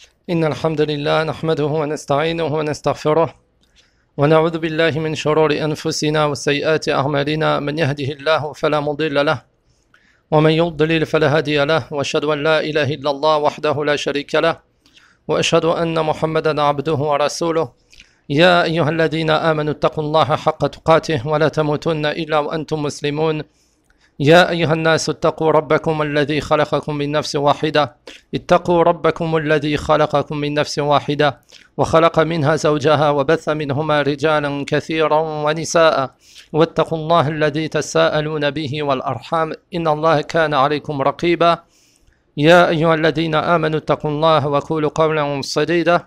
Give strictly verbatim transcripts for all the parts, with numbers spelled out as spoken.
إن الحمد لله نحمده ونستعينه ونستغفره ونعوذ بالله من شرور أنفسنا وسيئات أعمالنا من يهده الله فلا مضل له ومن يضلل فلا هادي له وأشهد أن لا إله إلا الله وحده لا شريك له وأشهد أن محمدا عبده ورسوله يا أيها الذين آمنوا اتقوا الله حق تقاته ولا تموتن إلا وأنتم مسلمون يا أيها الناس اتقوا ربكم الذي خلقكم من نفس واحدة اتقوا ربكم الذي خلقكم من نفس واحدة وخلق منها زوجها وبث منهما رجالا كثيرا ونساء واتقوا الله الذي تساءلون به والأرحام إن الله كان عليكم رقيبا يا أيها الذين آمنوا اتقوا الله وقولوا قولا سديدا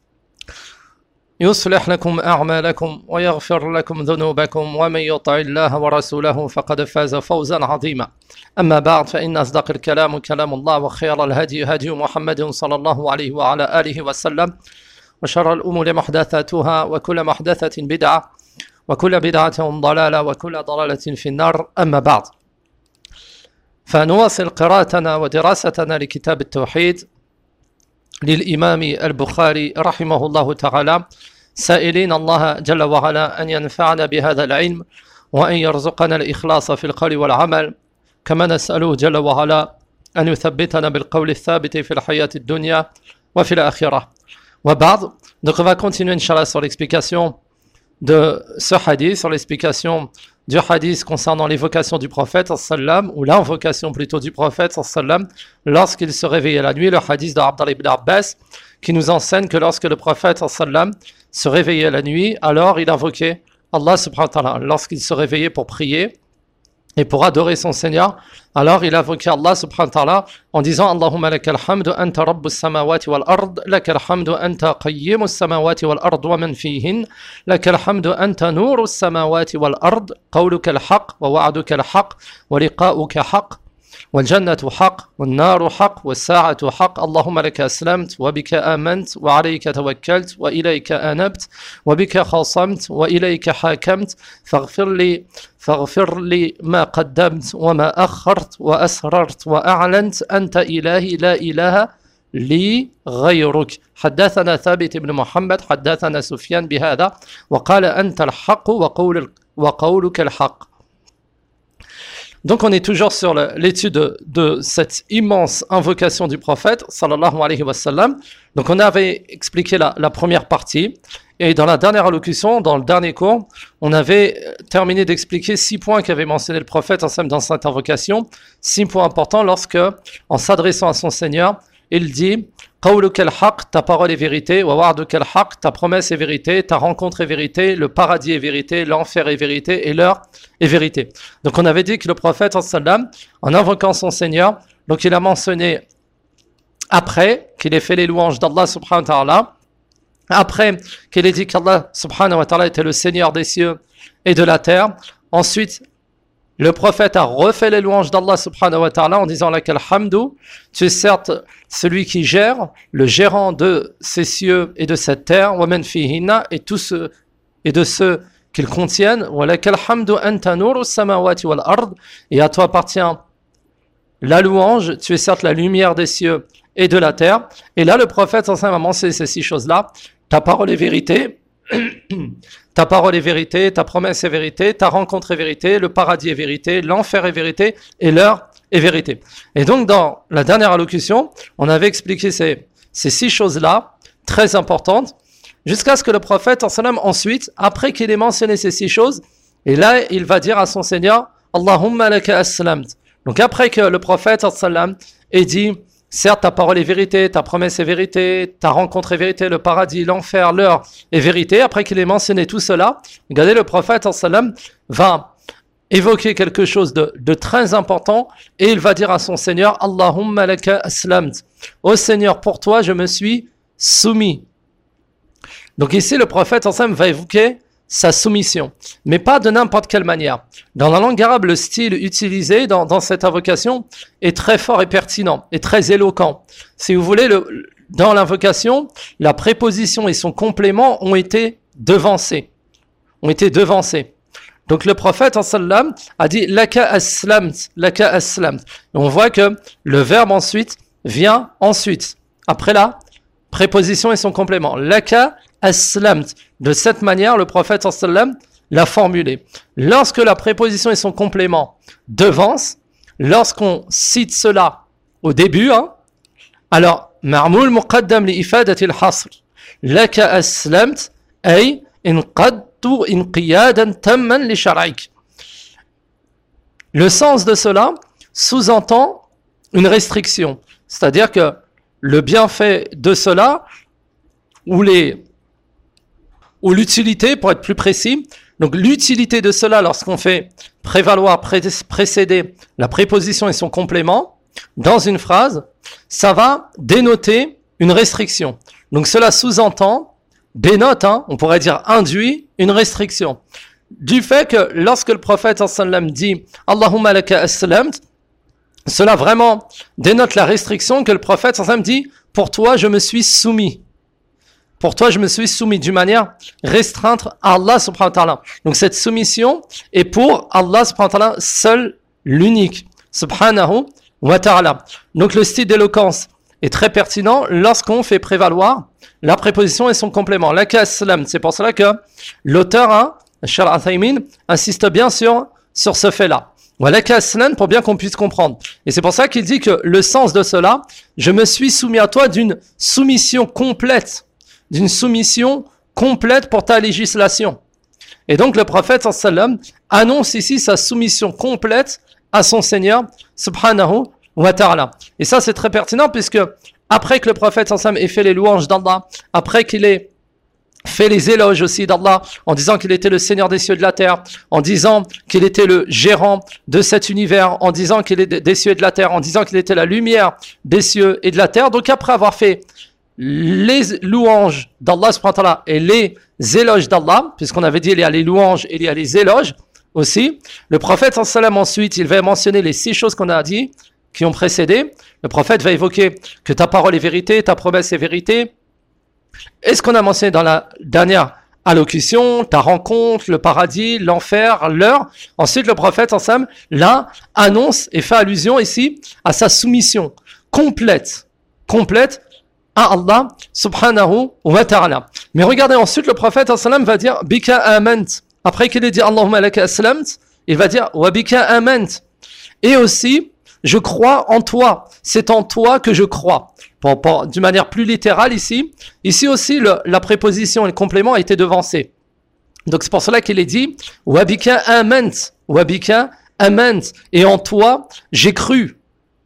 يصلح لكم أعمالكم ويغفر لكم ذنوبكم ومن يطع الله ورسوله فقد فاز فوزا عظيما أما بعد فإن أصدق الكلام كلام الله وخير الهدي هدي محمد صلى الله عليه وعلى آله وسلم وشر الأمور محدثاتها وكل محدثة بدعة وكل بدعة ضلالة وكل ضلالة في النار أما بعد فنواصل قراءتنا ودراستنا لكتاب التوحيد للإمام البخاري رحمه الله تعالى سائلين الله جل وعلا أن ينفعنا بهذا العلم وأن يرزقنا الإخلاص في القول والعمل كما نسأله جل وعلا أن يثبتنا بالقول الثابت في الحياة الدنيا وفي الآخرة وبعد. Donc on va continuer Inch'Allah sur l'explication de ce hadith, sur l'explication du hadith concernant l'évocation du prophète sallam, ou l'invocation plutôt du prophète sallam, lorsqu'il se réveillait la nuit, le hadith de Abdallah ibn Abbas qui nous enseigne que lorsque le prophète sallam se réveillait la nuit, alors il invoquait Allah subhanahu wa ta'ala. Lorsqu'il se réveillait pour prier et pour adorer son Seigneur, alors il invoquait Allah subhanahu wa ta'ala en disant Allahumma lakal hamdu anta rabbus samawati wal ard, lakal hamdu anta qayyimus samawati wal ard wa man fihin, lakal hamdu anta nurus samawati wal ard, qawluka al haqq wa wa'duka al haqq wa liqa'uka haqq والجنة حق والنار حق والساعة حق اللهم لك أسلمت وبك آمنت وعليك توكلت وإليك أنبت وبك خاصمت وإليك حاكمت فاغفر لي فاغفر لي ما قدمت وما أخرت وأسررت وأعلنت أنت إلهي لا إله لي غيرك. حدثنا ثابت بن محمد حدثنا سفيان بهذا وقال أنت الحق وقول وقولك الحق. Donc on est toujours sur le, l'étude de, de cette immense invocation du prophète sallallahu alayhi wa sallam. Donc on avait expliqué la, la première partie et dans la dernière allocution, dans le dernier cours, on avait terminé d'expliquer six points qu'avait mentionné le prophète dans cette invocation, six points importants lorsque, en s'adressant à son Seigneur, il dit Qawluka al-haq, ta parole est vérité, wa wa'duka al-haq, ta promesse est vérité, ta rencontre est vérité, le paradis est vérité, l'enfer est vérité et l'heure est vérité. Donc on avait dit que le prophète sallam, en invoquant son Seigneur, donc il a mentionné après qu'il ait fait les louanges d'Allah subhanahu wa ta'ala, après qu'il ait dit qu'Allah subhanahu wa ta'ala était le Seigneur des cieux et de la terre, ensuite le prophète a refait les louanges d'Allah subhanahu wa ta'ala en disant lakal hamdu, tu es certes celui qui gère, le gérant de ces cieux et de cette terre, wa man fihinna, et tous ceux et de ceux qu'ils contiennent, wa lakal hamdu anta nurus samawati wal ard, et à toi appartient la louange, tu es certes la lumière des cieux et de la terre. Et là le prophète ensemble a mentionné ces six choses-là, ta parole est vérité. Ta parole est vérité, ta promesse est vérité, ta rencontre est vérité, le paradis est vérité, l'enfer est vérité et l'heure est vérité. Et donc dans la dernière allocution, on avait expliqué ces, ces six choses-là, très importantes, jusqu'à ce que le prophète ensuite, après qu'il ait mentionné ces six choses, et là il va dire à son Seigneur, Allahumma laka aslamt. Donc après que le prophète ait dit, certes, ta parole est vérité, ta promesse est vérité, ta rencontre est vérité, le paradis, l'enfer, l'heure est vérité. Après qu'il ait mentionné tout cela, regardez, le prophète sallam va évoquer quelque chose de, de très important et il va dire à son Seigneur, Allahumma laka aslamt. Ô Seigneur, pour toi, je me suis soumis. Donc ici, le prophète sallam va évoquer sa soumission, mais pas de n'importe quelle manière. Dans la langue arabe, le style utilisé dans, dans cette invocation est très fort et pertinent, et très éloquent. Si vous voulez, le, dans l'invocation, la préposition et son complément ont été devancés, ont été devancés. Donc le prophète sallam a dit « Laka aslamt, laka aslamt ». On voit que le verbe ensuite vient ensuite, après la préposition et son complément. Laka aslamt. De cette manière, le prophète sallam l'a formulé. Lorsque la préposition et son complément devancent, lorsqu'on cite cela au début, hein, alors, ma'moul muqaddam li ifadati al-hasr. Laka aslamt ay inqadtu inqiyadan tamman li shar'ik. Le sens de cela sous-entend une restriction. C'est-à-dire que le bienfait de cela, ou les ou l'utilité, pour être plus précis, donc l'utilité de cela lorsqu'on fait prévaloir, pré- précéder la préposition et son complément dans une phrase, ça va dénoter une restriction. Donc cela sous-entend, dénote, hein, on pourrait dire induit, une restriction. Du fait que lorsque le prophète sallam dit « Allahumma laka aslamt », cela vraiment dénote la restriction que le prophète sallam dit « Pour toi, je me suis soumis ». Pour toi, je me suis soumis d'une manière restreinte à Allah subhanahu wa ta'ala. Donc cette soumission est pour Allah subhanahu wa ta'ala seul, l'unique, subhanahu wa ta'ala. Donc le style d'éloquence est très pertinent lorsqu'on fait prévaloir la préposition et son complément. Laka aslam, c'est pour cela que l'auteur, hein, Cheikh Al-Uthaymin, insiste bien sur, sur ce fait-là. Laka aslam, pour bien qu'on puisse comprendre. Et c'est pour ça qu'il dit que le sens de cela, je me suis soumis à toi d'une soumission complète, d'une soumission complète pour ta législation. Et donc le prophète sallam annonce ici sa soumission complète à son Seigneur subhanahu wa ta'ala. Et ça c'est très pertinent puisque après que le prophète sallam ait fait les louanges d'Allah, après qu'il ait fait les éloges aussi d'Allah en disant qu'il était le Seigneur des cieux et de la terre, en disant qu'il était le gérant de cet univers, en disant qu'il est des cieux et de la terre, en disant qu'il était la lumière des cieux et de la terre. Donc après avoir fait les louanges d'Allah subhanahu wa ta'ala et les éloges d'Allah, puisqu'on avait dit il y a les louanges et il y a les éloges aussi, le prophète sallam ensuite il va mentionner les six choses qu'on a dit qui ont précédé. Le prophète va évoquer que ta parole est vérité, ta promesse est vérité, et ce qu'on a mentionné dans la dernière allocution, ta rencontre, le paradis, l'enfer, l'heure. Ensuite le prophète sallam là annonce et fait allusion ici à sa soumission complète complète à Allah subhanahu wa ta'ala. Mais regardez ensuite le prophète sallam va dire bika amant. Après qu'il ait dit Allahumma laka aslamt, il va dire wa bika amant. Et aussi je crois en toi, c'est en toi que je crois. Pour, pour, d'une manière plus littérale ici, ici aussi le, la préposition et le complément a été devancé. Donc c'est pour cela qu'il est dit wa bika amant, wa bika amant, et en toi j'ai cru.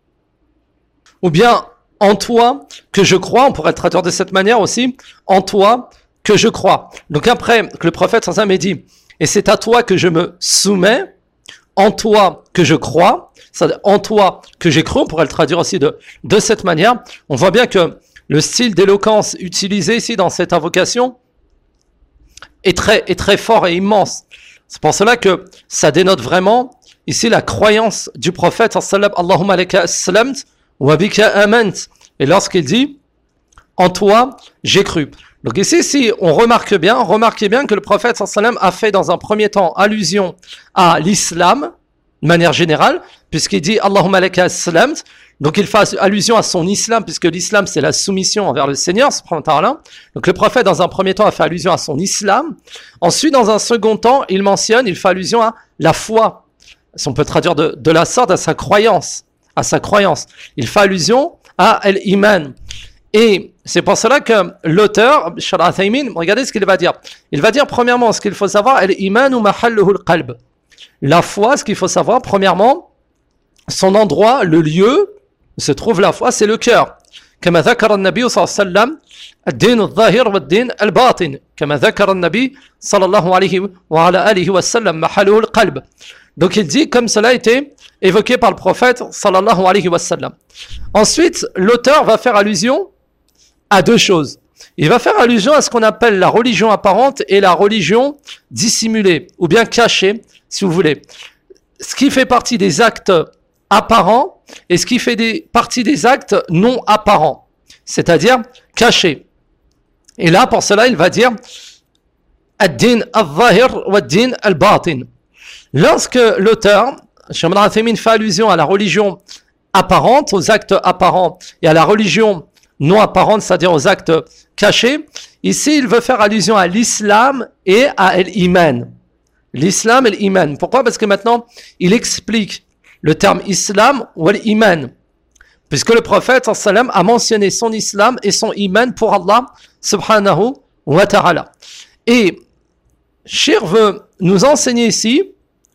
Ou bien en toi que je crois, on pourrait le traduire de cette manière aussi, en toi que je crois. Donc après que le prophète sallam ait dit, et c'est à toi que je me soumets, en toi que je crois, c'est-à-dire en toi que j'ai cru, on pourrait le traduire aussi de, de cette manière. On voit bien que le style d'éloquence utilisé ici dans cette invocation est très, est très fort et immense. C'est pour cela que ça dénote vraiment ici la croyance du prophète sallam, Allahumma laka aslamt, wa bika amant. Et lorsqu'il dit en toi j'ai cru. Donc ici, si on remarque bien, remarquez bien que le prophète sallam a fait dans un premier temps allusion à l'islam de manière générale, puisqu'il dit Allahumma laka aslamt. Donc il fait allusion à son islam, puisque l'islam c'est la soumission envers le Seigneur subhanahu wa ta'ala. Donc le prophète dans un premier temps a fait allusion à son islam. Ensuite dans un second temps il mentionne, il fait allusion à la foi. Si on peut traduire de, de la sorte, à sa croyance, à sa croyance. Il fait allusion à l'iman. Et c'est pour cela que l'auteur, Cheikh Al-Uthaymin, regardez ce qu'il va dire. Il va dire premièrement ce qu'il faut savoir, l'iman ou mahalluhu al-qalb. La foi, ce qu'il faut savoir, premièrement, son endroit, le lieu où se trouve la foi, c'est le cœur. كما ذكر النبي صلى الله عليه وسلم الدين الظاهر والدين الباطن كما ذكر النبي صلى الله عليه وعلى آله وسلم محله القلب. Donc il dit comme cela a été évoqué par le prophète sallallahu alayhi wa sallam. Ensuite, l'auteur va faire allusion à deux choses. Il va faire allusion à ce qu'on appelle la religion apparente et la religion dissimulée, ou bien cachée, si vous voulez. Ce qui fait partie des actes apparents et ce qui fait des, partie des actes non apparents, c'est-à-dire cachés. Et là, pour cela, il va dire ad-din al-zahir wa ad-din al-batin. Lorsque l'auteur, Cheikh Al-Uthaymin, fait allusion à la religion apparente, aux actes apparents et à la religion non apparentes, c'est-à-dire aux actes cachés. Ici, il veut faire allusion à l'islam et à l'iman. L'islam et l'iman. Pourquoi? Parce que maintenant, il explique le terme islam ou l'iman. Puisque le prophète sallam a mentionné son islam et son iman pour Allah subhanahu wa ta'ala. Et Shir veut nous enseigner ici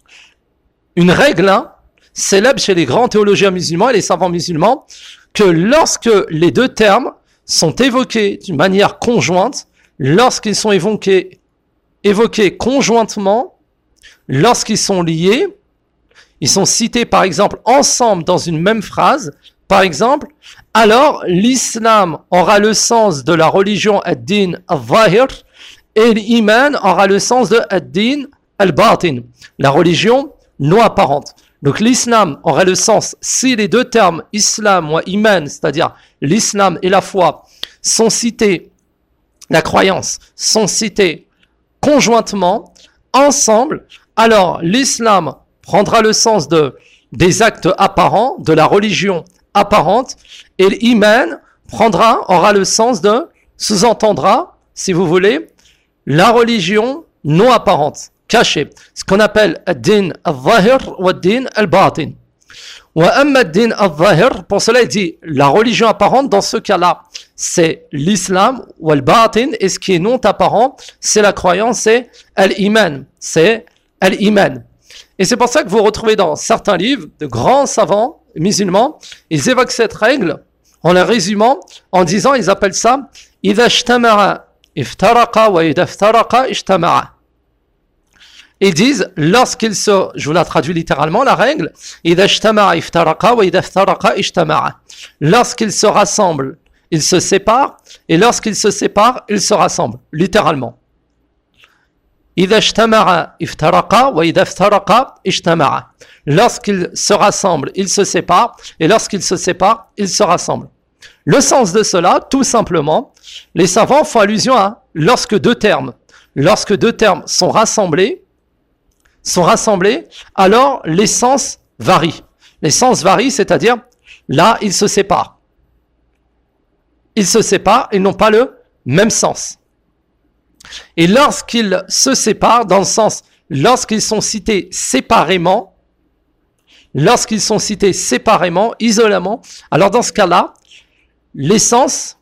une règle hein, célèbre chez les grands théologiens musulmans et les savants musulmans, que lorsque les deux termes sont évoqués d'une manière conjointe, lorsqu'ils sont évoqués, évoqués conjointement, lorsqu'ils sont liés, ils sont cités par exemple ensemble dans une même phrase, par exemple, alors l'islam aura le sens de la religion ad-din al-zahir et l'iman aura le sens de ad-din al-batin, la religion non apparente. Donc l'islam aurait le sens si les deux termes islam ou iman, c'est-à-dire l'islam et la foi, sont cités, la croyance, sont cités conjointement, ensemble, alors l'islam prendra le sens de, des actes apparents, de la religion apparente, et l'iman prendra, aura le sens de, sous-entendra, si vous voulez, la religion non apparente, cachée. Ce qu'on appelle ad-din al-zahir ou ad-din al-batin. Wa amma ad-din al-zahir, pour cela il dit la religion apparente, dans ce cas-là, c'est l'islam ou al-batin, et ce qui est non apparent, c'est la croyance, c'est al-iman. C'est al-iman. Et c'est pour ça que vous retrouvez dans certains livres de grands savants musulmans, ils évoquent cette règle en la résumant, en disant, ils appellent ça « Idha ijtama'a iftaraqa wa idha iftaraqa ijtama'a ». Ils disent, lorsqu'ils se, je vous la traduis littéralement, la règle « Idha ijtama'a iftaraqa wa idha iftaraqa ijtama'a ». Lorsqu'ils se rassemblent, ils se séparent, et lorsqu'ils se séparent, ils se rassemblent, littéralement. إذا اجتمع افترقا وإذا افترقا اجتمعا. Lorsqu'ils se rassemblent, ils se séparent, et lorsqu'ils se séparent, ils se rassemblent. Le sens de cela, tout simplement, les savants font allusion à lorsque deux termes, lorsque deux termes sont rassemblés, sont rassemblés, alors les sens varient. Les sens varient, c'est-à-dire là, ils se séparent. Ils se séparent, ils n'ont pas le même sens. Et lorsqu'ils se séparent, dans le sens, lorsqu'ils sont cités séparément, lorsqu'ils sont cités séparément, isolément, alors dans ce cas-là, les sens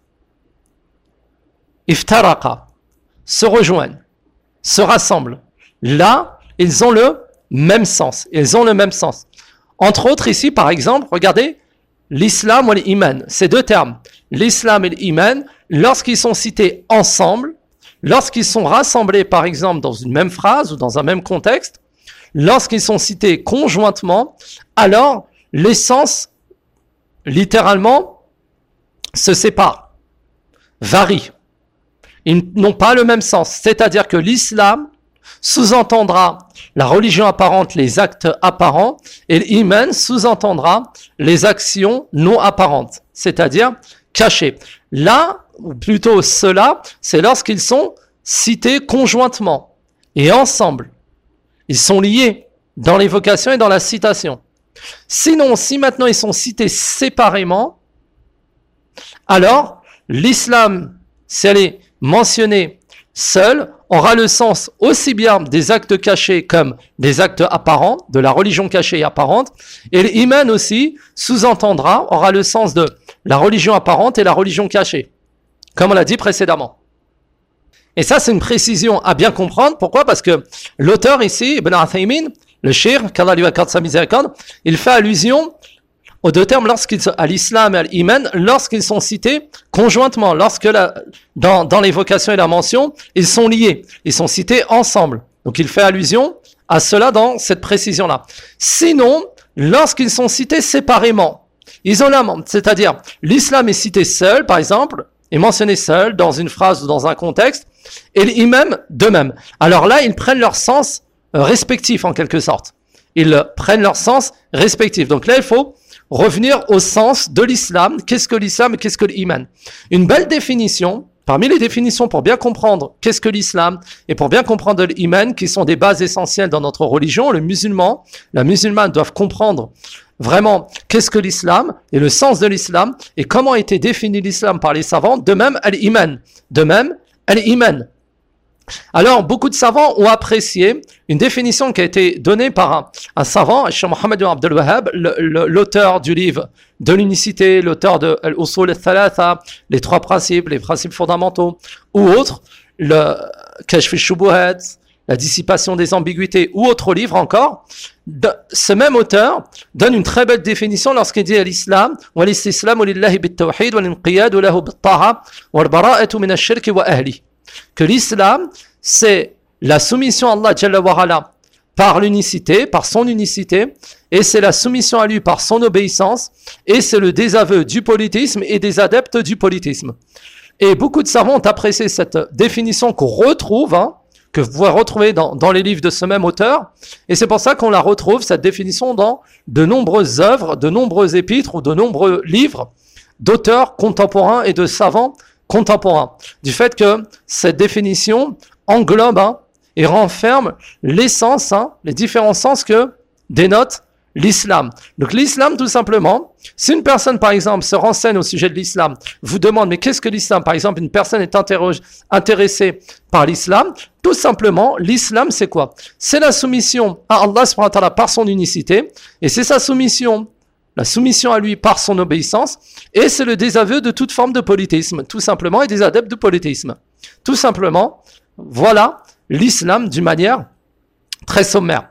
iftaraqa, se rejoignent, se rassemblent. Là, ils ont le même sens. Ils ont le même sens. Entre autres, ici, par exemple, regardez, l'islam ou l'iman, ces deux termes, l'islam et l'iman, lorsqu'ils sont cités ensemble, lorsqu'ils sont rassemblés, par exemple, dans une même phrase ou dans un même contexte, lorsqu'ils sont cités conjointement, alors les sens, littéralement, se séparent, varient. Ils n'ont pas le même sens. C'est-à-dire que l'islam sous-entendra la religion apparente, les actes apparents, et l'iman sous-entendra les actions non apparentes, c'est-à-dire cachées. Là, ou plutôt cela, c'est lorsqu'ils sont cités conjointement et ensemble. Ils sont liés dans l'évocation et dans la citation. Sinon, si maintenant ils sont cités séparément, alors l'islam, si elle est mentionnée seule, aura le sens aussi bien des actes cachés comme des actes apparents, de la religion cachée et apparente, et l'iman aussi sous-entendra, aura le sens de la religion apparente et la religion cachée, comme on l'a dit précédemment. Et ça, c'est une précision à bien comprendre. Pourquoi? Parce que l'auteur ici, Ibn Uthaymin, le shir, qu'Allah lui accorde sa miséricorde, il fait allusion aux deux termes lorsqu'ils sont, à l'islam et à l'iman, lorsqu'ils sont cités conjointement, lorsque la, dans, dans l'évocation et la mention, ils sont liés, ils sont cités ensemble. Donc il fait allusion à cela dans cette précision-là. Sinon, lorsqu'ils sont cités séparément, isolément, c'est-à-dire l'islam est cité seul, par exemple, est mentionné seul dans une phrase ou dans un contexte, et l'imam de même. Alors là, ils prennent leur sens respectif en quelque sorte. Ils prennent leur sens respectif. Donc là, il faut revenir au sens de l'islam. Qu'est-ce que l'islam et qu'est-ce que l'iman? Une belle définition, parmi les définitions pour bien comprendre qu'est-ce que l'islam et pour bien comprendre l'iman, qui sont des bases essentielles dans notre religion, le musulman, la musulmane doivent comprendre vraiment qu'est-ce que l'islam et le sens de l'islam et comment a été défini l'islam par les savants, de même al-iman, de même al-iman. Alors, beaucoup de savants ont apprécié une définition qui a été donnée par un, un savant, Cheikh Mohammed ibn Abdel Wahhab, le, le, l'auteur du livre de l'unicité, l'auteur de Al-Usul al-Thalatha, les trois principes, les principes fondamentaux, ou autre, le Kashf al-Shubuhat, la dissipation des ambiguïtés, ou autre livre encore. De, ce même auteur donne une très belle définition lorsqu'il dit à l'islam wal-istislamu lillahi bit-tawhid wal-inqiyadu lahu bit-ta'a wal-bara'atu min ash-shirki wa ahli. Que l'islam, c'est la soumission à Allah Jalla wa Ala par l'unicité, par son unicité, et c'est la soumission à lui par son obéissance, et c'est le désaveu du polythéisme et des adeptes du polythéisme. Et beaucoup de savants ont apprécié cette définition qu'on retrouve, hein, que vous pouvez retrouver dans, dans les livres de ce même auteur, et c'est pour ça qu'on la retrouve, cette définition, dans de nombreuses œuvres, de nombreux épîtres ou de nombreux livres d'auteurs contemporains et de savants contemporain, du fait que cette définition englobe hein, et renferme l'essence, hein, les différents sens que dénote l'islam. Donc l'islam, tout simplement, si une personne, par exemple, se renseigne au sujet de l'islam, vous demande, mais qu'est-ce que l'islam? Par exemple, une personne est intéressée par l'islam, tout simplement, l'islam, c'est quoi? C'est la soumission à Allah subhanahu wa ta'ala par son unicité, et c'est sa soumission la soumission à lui par son obéissance, et c'est le désaveu de toute forme de polythéisme, tout simplement, et des adeptes de polythéisme. Tout simplement, voilà l'islam d'une manière très sommaire.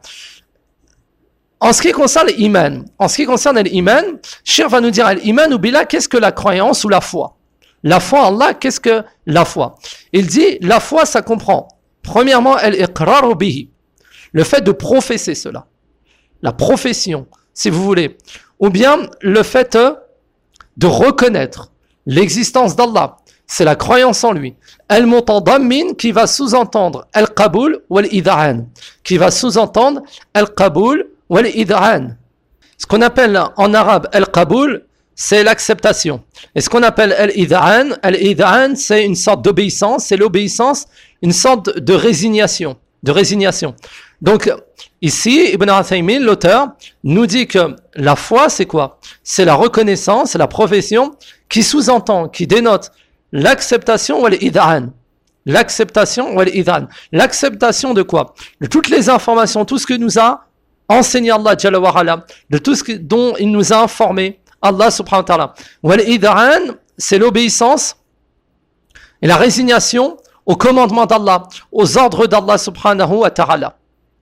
En ce qui concerne l'iman, en ce qui concerne l'iman, Cheikh va nous dire l'iman ou billah, qu'est-ce que la croyance ou la foi? La foi en Allah, qu'est-ce que la foi? Il dit, la foi, ça comprend, premièrement, al-iqrar bihi, le fait de professer cela, la profession, si vous voulez, ou bien le fait de reconnaître l'existence d'Allah, c'est la croyance en lui. Al-Mutadammin qui va sous-entendre Al-Qaboul ou Al-Id'an, qui va sous-entendre Al-Qaboul ou Al-Id'an. Ce qu'on appelle en arabe Al-Qaboul, c'est l'acceptation. Et ce qu'on appelle Al-Id'an, Al-Id'an, c'est une sorte d'obéissance, c'est l'obéissance, une sorte de résignation, de résignation. Donc, ici, Ibn Uthaymin, l'auteur, nous dit que la foi, c'est quoi? C'est la reconnaissance, c'est la profession qui sous-entend, qui dénote l'acceptation ou l'id'an. L'acceptation ou l'id'an. L'acceptation de quoi? De toutes les informations, tout ce que nous a enseigné Allah Jalla wa Ala, de tout ce que, dont il nous a informé Allah subhanahu wa ta'ala. Wa l'id'an, c'est l'obéissance et la résignation aux commandements d'Allah, aux ordres d'Allah subhanahu wa ta'ala.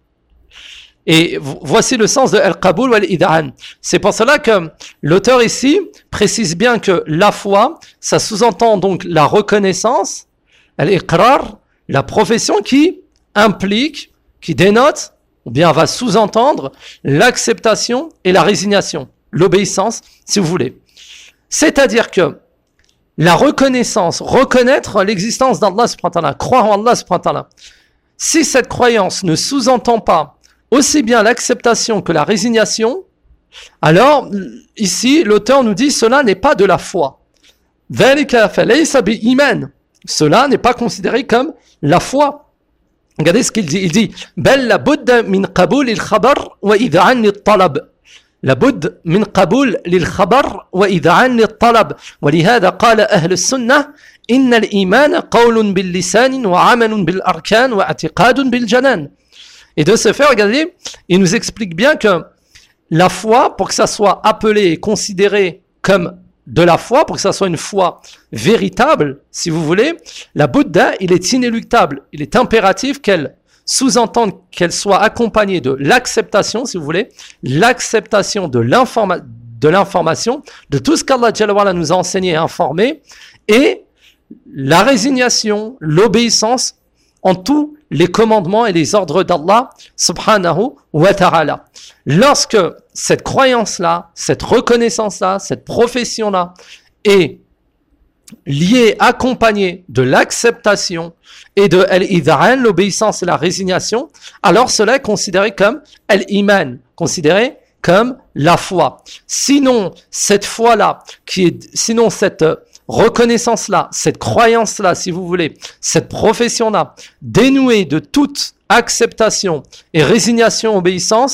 Et voici le sens de Al-Qaboul ou Al-Id'an. C'est pour cela que l'auteur ici précise bien que la foi, ça sous-entend donc la reconnaissance, Al-Iqrar, la profession qui implique, qui dénote, ou bien va sous-entendre l'acceptation et la résignation, l'obéissance, si vous voulez. C'est-à-dire que la reconnaissance, reconnaître l'existence d'Allah subhanahu wa ta'ala, croire en Allah subhanahu wa ta'ala, si cette croyance ne sous-entend pas aussi bien l'acceptation que la résignation, alors ici l'auteur nous dit cela n'est pas de la foi. Cela n'est pas considéré comme la foi. Regardez ce qu'il dit. Il dit bel la budda min qaboul il khabar wa id'an lit talab. La budd min qaboul lil khabar wa id'an lit talab. ولهذا قال أهل السنة إن الإيمان قول باللسان وعمل بالأركان واعتقاد بالجنان. Et de ce fait, regardez, il nous explique bien que la foi, pour que ça soit appelé et considéré comme de la foi, pour que ça soit une foi véritable, si vous voulez, la Bouddha, il est inéluctable, il est impératif qu'elle sous-entende, qu'elle soit accompagnée de l'acceptation, si vous voulez, l'acceptation de, l'informa- de l'information, de tout ce qu'Allah Jalla wa Ala nous a enseigné et informé, et la résignation, l'obéissance en tous les commandements et les ordres d'Allah subhanahu wa ta'ala. Lorsque cette croyance-là, cette reconnaissance-là, cette profession-là est liée, accompagnée de l'acceptation et de al-id'an, l'obéissance et la résignation, alors cela est considéré comme al-iman, considéré comme la foi. Sinon, cette foi-là, qui est, sinon cette reconnaissance-là, cette croyance-là, si vous voulez, cette profession-là, dénouée de toute acceptation et résignation, obéissance,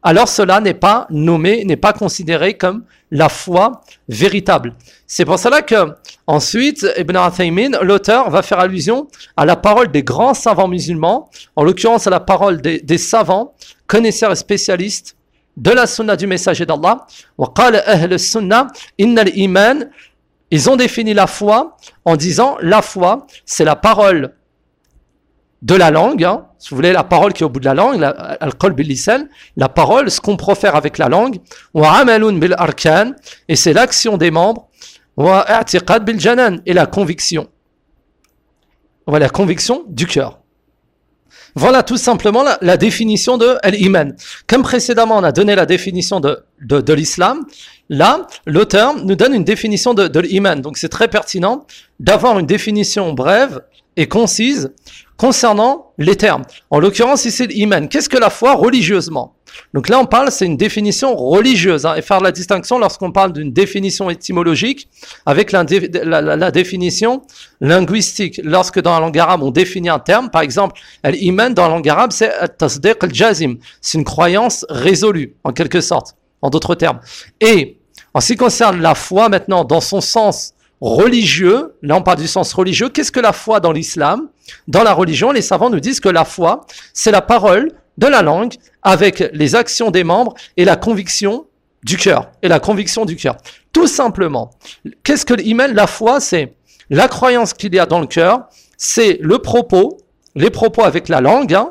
alors cela n'est pas nommé, n'est pas considéré comme la foi véritable. C'est pour cela que, ensuite, Ibn Uthaymin, l'auteur, va faire allusion à la parole des grands savants musulmans, en l'occurrence à la parole des, des savants, connaisseurs et spécialistes de la sunna du messager d'Allah. وَقَالَ أَهْلُ السُّنَّةِ إِنَّ الْإِيمَانِ. Ils ont défini la foi en disant, la foi, c'est la parole de la langue, hein, si vous voulez, la parole qui est au bout de la langue, la, al-qalb bil-lisan, la parole, ce qu'on profère avec la langue, wa amalun bil-arkan, et c'est l'action des membres, wa i'tiqad bil-janan, et la conviction. Voilà, la conviction du cœur. Voilà tout simplement la, la définition de l'iman. Comme précédemment, on a donné la définition de, de, de l'islam, là, l'auteur nous donne une définition de, de l'iman. Donc c'est très pertinent d'avoir une définition brève et concise concernant les termes. En l'occurrence, ici, l'iman. Qu'est-ce que la foi religieusement? Donc là, on parle, c'est une définition religieuse, hein, et faire la distinction lorsqu'on parle d'une définition étymologique avec la, la, la, la définition linguistique. Lorsque dans la langue arabe, on définit un terme, par exemple, l'iman dans la langue arabe, c'est at-tasdiq al-jazim. C'est une croyance résolue, en quelque sorte, en d'autres termes. Et en ce qui concerne la foi, maintenant, dans son sens religieux, là on parle du sens religieux, qu'est-ce que la foi dans l'islam? Dans la religion, les savants nous disent que la foi, c'est la parole de la langue avec les actions des membres et la conviction du cœur. Et la conviction du cœur. Tout simplement. Qu'est-ce que l'iman? La foi, c'est la croyance qu'il y a dans le cœur, c'est le propos, les propos avec la langue, hein,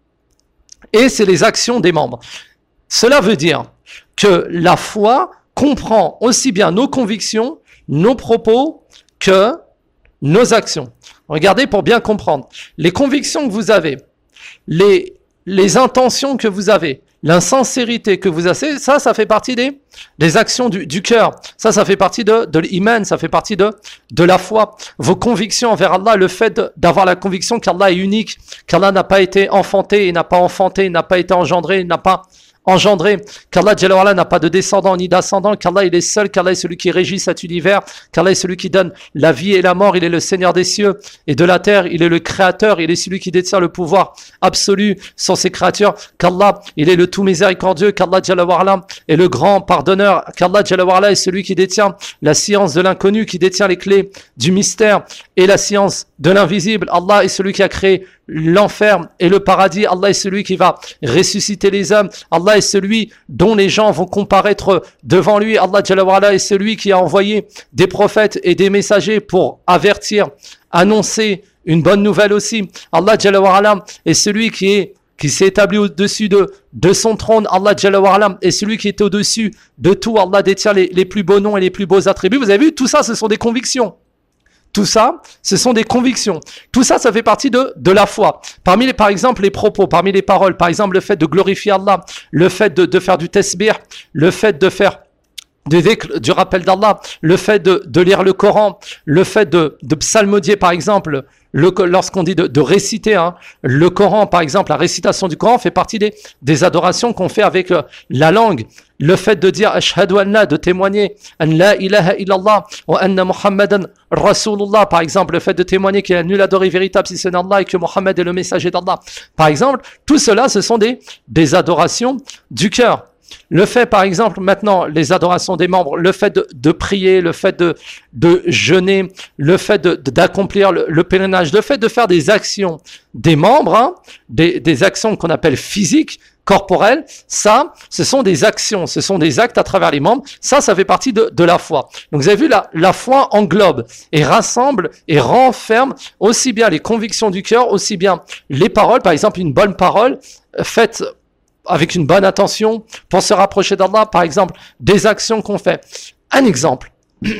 et c'est les actions des membres. Cela veut dire que la foi comprend aussi bien nos convictions, nos propos que nos actions. Regardez pour bien comprendre. Les convictions que vous avez, les, les intentions que vous avez, l'insincérité que vous avez, ça, ça fait partie des, des actions du, du cœur. Ça, ça fait partie de, de l'iman, ça fait partie de, de la foi. Vos convictions envers Allah, le fait de, d'avoir la conviction qu'Allah est unique, qu'Allah n'a pas été enfanté, il n'a pas enfanté, il n'a pas été engendré, il n'a pas engendré, qu'Allah Jalla n'a pas de descendant ni d'ascendant, qu'Allah il est seul, qu'Allah est celui qui régit cet univers, qu'Allah est celui qui donne la vie et la mort, il est le Seigneur des cieux et de la terre, il est le Créateur, il est celui qui détient le pouvoir absolu sur ses créatures, qu'Allah il est le tout miséricordieux, qu'Allah Jalla est le grand pardonneur, qu'Allah Jalla est celui qui détient la science de l'inconnu, qui détient les clés du mystère et la science de l'invisible. Allah est celui qui a créé l'enfer et le paradis. Allah est celui qui va ressusciter les hommes. Allah est celui dont les gens vont comparaître devant lui. Allah Jalla wa Ala est celui qui a envoyé des prophètes et des messagers pour avertir, annoncer une bonne nouvelle aussi. Allah Jalla wa Ala est celui qui est qui s'est établi au-dessus de, de son trône. Allah Jalla wa Ala est celui qui est au-dessus de tout. Allah détient les, les plus beaux noms et les plus beaux attributs. Vous avez vu, tout ça, ce sont des convictions. Tout ça, ce sont des convictions. Tout ça, ça fait partie de, de la foi. Parmi les, par exemple, les propos, parmi les paroles, par exemple, le fait de glorifier Allah, le fait de, de faire du tasbih, le fait de faire du dhikr, du rappel d'Allah, le fait de, de lire le Coran, le fait de, de psalmodier, par exemple, le, lorsqu'on dit de, de réciter hein, le Coran, par exemple, la récitation du Coran fait partie des, des adorations qu'on fait avec euh, la langue. Le fait de dire ashhadu anna, de témoigner an la ilaha illallah wa anna muhammadan rasulullah, par exemple, le fait de témoigner qu'il n'y a nul adoré véritable si c'est Allah et que Mohammed est le messager d'Allah, par exemple, tout cela, ce sont des, des adorations du cœur. Le fait, par exemple, maintenant, les adorations des membres, le fait de, de prier, le fait de, de jeûner, le fait de, de, d'accomplir le, le pèlerinage, le fait de faire des actions des membres, hein, des, des actions qu'on appelle physiques, corporelles, ça, ce sont des actions, ce sont des actes à travers les membres, ça, ça fait partie de, de la foi. Donc vous avez vu, la, la foi englobe et rassemble et renferme aussi bien les convictions du cœur, aussi bien les paroles, par exemple, une bonne parole faite avec une bonne attention pour se rapprocher d'Allah, par exemple, des actions qu'on fait. Un exemple.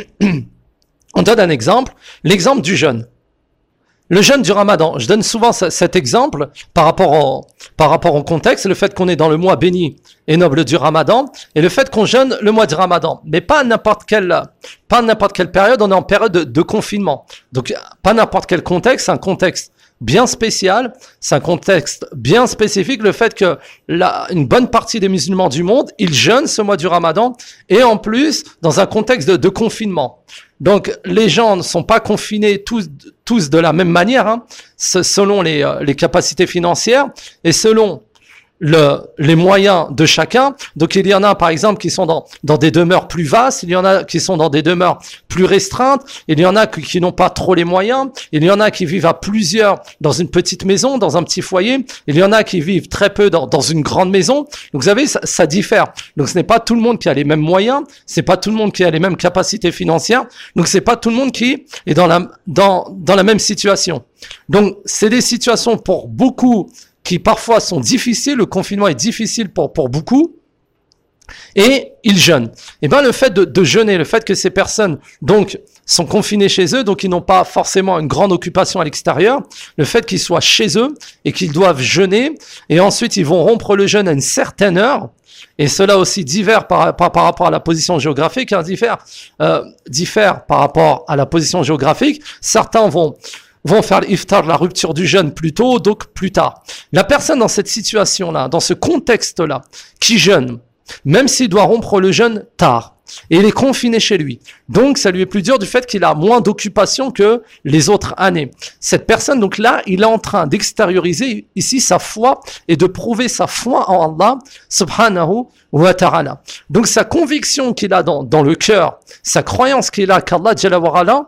On donne un exemple, l'exemple du jeûne. Le jeûne du Ramadan. Je donne souvent cet exemple par rapport au, par rapport au contexte, le fait qu'on est dans le mois béni et noble du Ramadan, et le fait qu'on jeûne le mois du Ramadan. Mais pas n'importe quelle, pas n'importe quelle période, on est en période de, de confinement. Donc, pas n'importe quel contexte, c'est un contexte bien spécial, c'est un contexte bien spécifique, le fait que la, une bonne partie des musulmans du monde, ils jeûnent ce mois du Ramadan, et en plus, dans un contexte de, de confinement. Donc, les gens ne sont pas confinés tous, tous de la même manière, hein, selon les, les capacités financières, et selon le, les moyens de chacun. Donc il y en a par exemple qui sont dans, dans des demeures plus vastes, il y en a qui sont dans des demeures plus restreintes, il y en a qui, qui n'ont pas trop les moyens, il y en a qui vivent à plusieurs dans une petite maison, dans un petit foyer, il y en a qui vivent très peu dans, dans une grande maison. Donc vous savez, ça, ça diffère. Donc ce n'est pas tout le monde qui a les mêmes moyens, c'est pas tout le monde qui a les mêmes capacités financières, donc c'est pas tout le monde qui est dans la, dans, dans la même situation. Donc c'est des situations pour beaucoup qui parfois sont difficiles, le confinement est difficile pour, pour beaucoup, et ils jeûnent. Et bien le fait de, de jeûner, le fait que ces personnes donc sont confinées chez eux, donc ils n'ont pas forcément une grande occupation à l'extérieur, le fait qu'ils soient chez eux et qu'ils doivent jeûner, et ensuite ils vont rompre le jeûne à une certaine heure, et cela aussi diffère par, par, par rapport à la position géographique, hein, diffère, euh, diffère par rapport à la position géographique. Certains vont vont faire l'iftar, la rupture du jeûne plus tôt, donc plus tard. La personne dans cette situation-là, dans ce contexte-là, qui jeûne, même s'il doit rompre le jeûne tard, et il est confiné chez lui, donc ça lui est plus dur du fait qu'il a moins d'occupation que les autres années. Cette personne, donc là, il est en train d'extérioriser ici sa foi et de prouver sa foi en Allah, subhanahu wa ta'ala. Donc sa conviction qu'il a dans, dans le cœur, sa croyance qu'il a qu'Allah Jalla wa Ala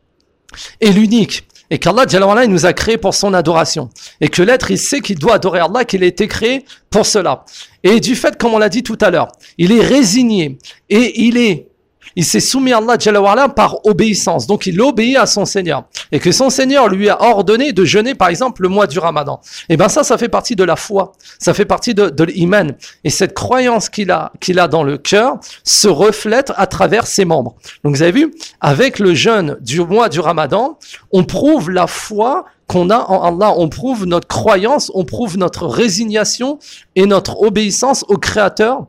est l'unique, et qu'Allah Jalla wa Ala, il nous a créé pour son adoration, et que l'être il sait qu'il doit adorer Allah, qu'il a été créé pour cela. Et du fait, comme on l'a dit tout à l'heure, il est résigné et il est il s'est soumis à Allah Jalla wa Ala par obéissance, donc il obéit à son Seigneur, et que son Seigneur lui a ordonné de jeûner par exemple le mois du Ramadan. Et ben ça, ça fait partie de la foi, ça fait partie de, de l'iman, et cette croyance qu'il a qu'il a dans le cœur se reflète à travers ses membres. Donc vous avez vu, avec le jeûne du mois du Ramadan, on prouve la foi qu'on a en Allah, on prouve notre croyance, on prouve notre résignation et notre obéissance au Créateur,